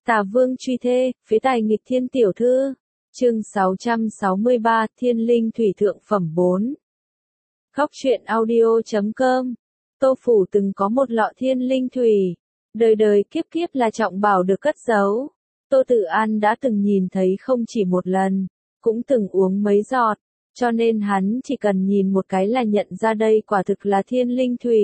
Tà Vương truy thê, phế tài nghịch thiên tiểu thư. Chương 663, Thiên linh thủy thượng phẩm 4. Góc truyện audio.com. Tô Phủ từng có một lọ thiên linh thủy, đời đời kiếp kiếp là trọng bảo được cất giấu. Tô Tử An đã từng nhìn thấy không chỉ một lần, cũng từng uống mấy giọt, cho nên hắn chỉ cần nhìn một cái là nhận ra đây quả thực là thiên linh thủy.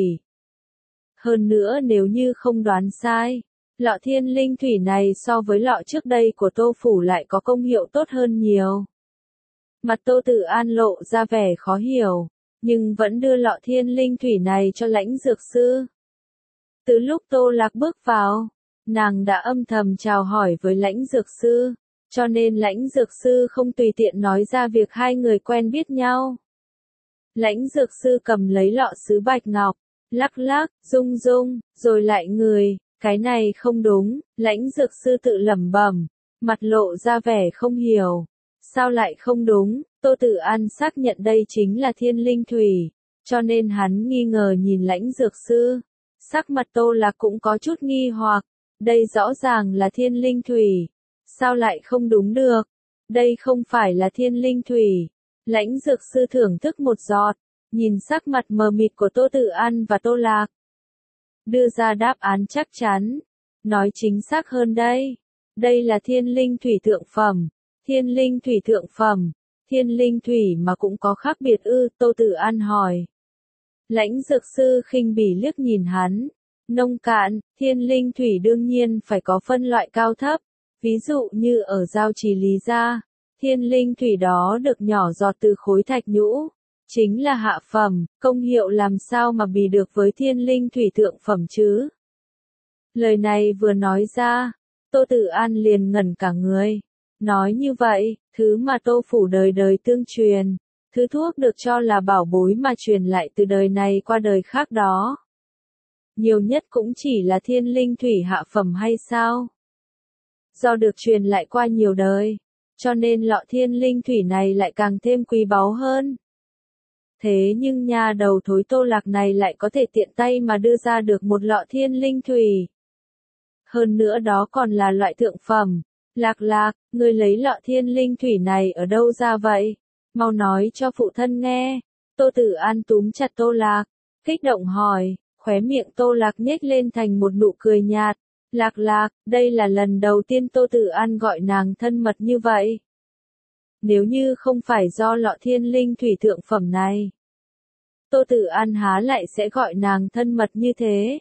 Hơn nữa nếu như không đoán sai, lọ thiên linh thủy này so với lọ trước đây của Tô Phủ lại có công hiệu tốt hơn nhiều. Mặt Tô Tử An lộ ra vẻ khó hiểu, nhưng vẫn đưa lọ thiên linh thủy này cho Lãnh Dược Sư. Từ lúc Tô Lạc bước vào, nàng đã âm thầm chào hỏi với Lãnh Dược Sư, cho nên Lãnh Dược Sư không tùy tiện nói ra việc hai người quen biết nhau. Lãnh Dược Sư cầm lấy lọ sứ bạch ngọc, lắc lắc, rung rung, rồi lại người, cái này không đúng, Lãnh Dược Sư tự lẩm bẩm, mặt lộ ra vẻ không hiểu. Sao lại không đúng? Tô Tử An xác nhận đây chính là thiên linh thủy, cho nên hắn nghi ngờ nhìn Lãnh Dược Sư. Sắc mặt Tô Lạc cũng có chút nghi hoặc, đây rõ ràng là thiên linh thủy, sao lại không đúng được? Đây không phải là thiên linh thủy. Lãnh Dược Sư thưởng thức một giọt, nhìn sắc mặt mờ mịt của Tô Tử An và Tô Lạc, đưa ra đáp án chắc chắn, nói chính xác hơn đây. Đây là thiên linh thủy thượng phẩm. Thiên linh thủy thượng phẩm, thiên linh thủy mà cũng có khác biệt ư? Tô Tử An hỏi. Lãnh Dược Sư khinh bỉ liếc nhìn hắn, nông cạn, thiên linh thủy đương nhiên phải có phân loại cao thấp, ví dụ như ở Giao Trì Lý gia, thiên linh thủy đó được nhỏ giọt từ khối thạch nhũ, chính là hạ phẩm, công hiệu làm sao mà bì được với thiên linh thủy thượng phẩm chứ? Lời này vừa nói ra, Tô Tử An liền ngẩn cả người. Nói như vậy, thứ mà Tô Phủ đời đời tương truyền, thứ thuốc được cho là bảo bối mà truyền lại từ đời này qua đời khác đó, nhiều nhất cũng chỉ là thiên linh thủy hạ phẩm hay sao? Do được truyền lại qua nhiều đời, cho nên lọ thiên linh thủy này lại càng thêm quý báu hơn. Thế nhưng nhà đầu thối Tô Lạc này lại có thể tiện tay mà đưa ra được một lọ thiên linh thủy. Hơn nữa đó còn là loại thượng phẩm. Lạc Lạc, ngươi lấy lọ thiên linh thủy này ở đâu ra vậy? Mau nói cho phụ thân nghe. Tô Tử An túm chặt Tô Lạc, kích động hỏi, khóe miệng Tô Lạc nhếch lên thành một nụ cười nhạt. Lạc Lạc, đây là lần đầu tiên Tô Tử An gọi nàng thân mật như vậy. Nếu như không phải do lọ thiên linh thủy thượng phẩm này, Tô Tử An há lại sẽ gọi nàng thân mật như thế.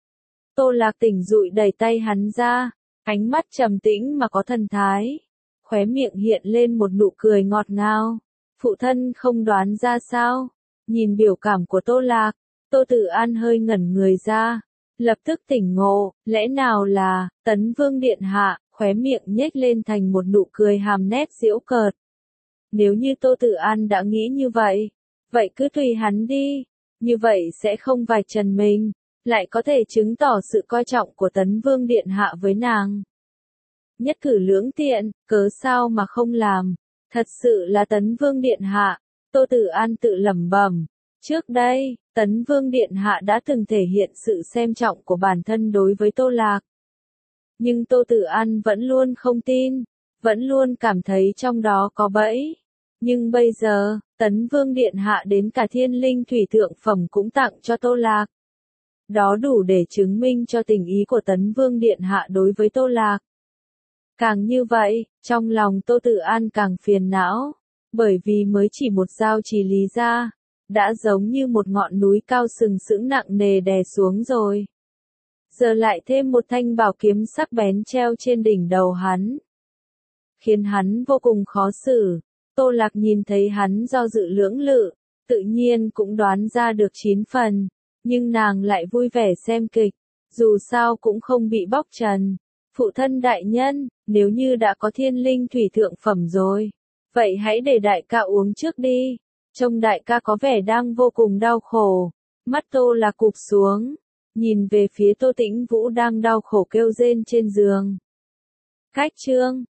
Tô Lạc tỉnh dụi đẩy tay hắn ra, ánh mắt trầm tĩnh mà có thần thái, khóe miệng hiện lên một nụ cười ngọt ngào. Phụ thân không đoán ra sao? Nhìn biểu cảm của Tô Lạc, Tô Tử An hơi ngẩn người ra, lập tức tỉnh ngộ, lẽ nào là Tấn Vương điện hạ? Khóe miệng nhếch lên thành một nụ cười hàm nét giễu cợt. Nếu như Tô Tử An đã nghĩ như vậy, vậy cứ tùy hắn đi, như vậy sẽ không vạch trần mình, lại có thể chứng tỏ sự coi trọng của Tấn Vương điện hạ với nàng. Nhất cử lưỡng tiện, cớ sao mà không làm? Thật sự là Tấn Vương điện hạ. Tô Tử An tự lẩm bẩm. Trước đây, Tấn Vương điện hạ đã từng thể hiện sự xem trọng của bản thân đối với Tô Lạc. Nhưng Tô Tử An vẫn luôn không tin, vẫn luôn cảm thấy trong đó có bẫy. Nhưng bây giờ, Tấn Vương điện hạ đến cả thiên linh thủy thượng phẩm cũng tặng cho Tô Lạc. Đó đủ để chứng minh cho tình ý của Tấn Vương điện hạ đối với Tô Lạc. Càng như vậy, trong lòng Tô Tử An càng phiền não, bởi vì mới chỉ một Giao Trì Lý gia, đã giống như một ngọn núi cao sừng sững nặng nề đè xuống rồi. Giờ lại thêm một thanh bảo kiếm sắc bén treo trên đỉnh đầu hắn, khiến hắn vô cùng khó xử. Tô Lạc nhìn thấy hắn do dự lưỡng lự, tự nhiên cũng đoán ra được 9 phần, nhưng nàng lại vui vẻ xem kịch, dù sao cũng không bị bóc trần. Phụ thân đại nhân, nếu như đã có thiên linh thủy thượng phẩm rồi, vậy hãy để đại ca uống trước đi. Trông đại ca có vẻ đang vô cùng đau khổ. Mắt Tô Lạc cụp xuống, nhìn về phía Tô Tĩnh Vũ đang đau khổ kêu rên trên giường. Cách chương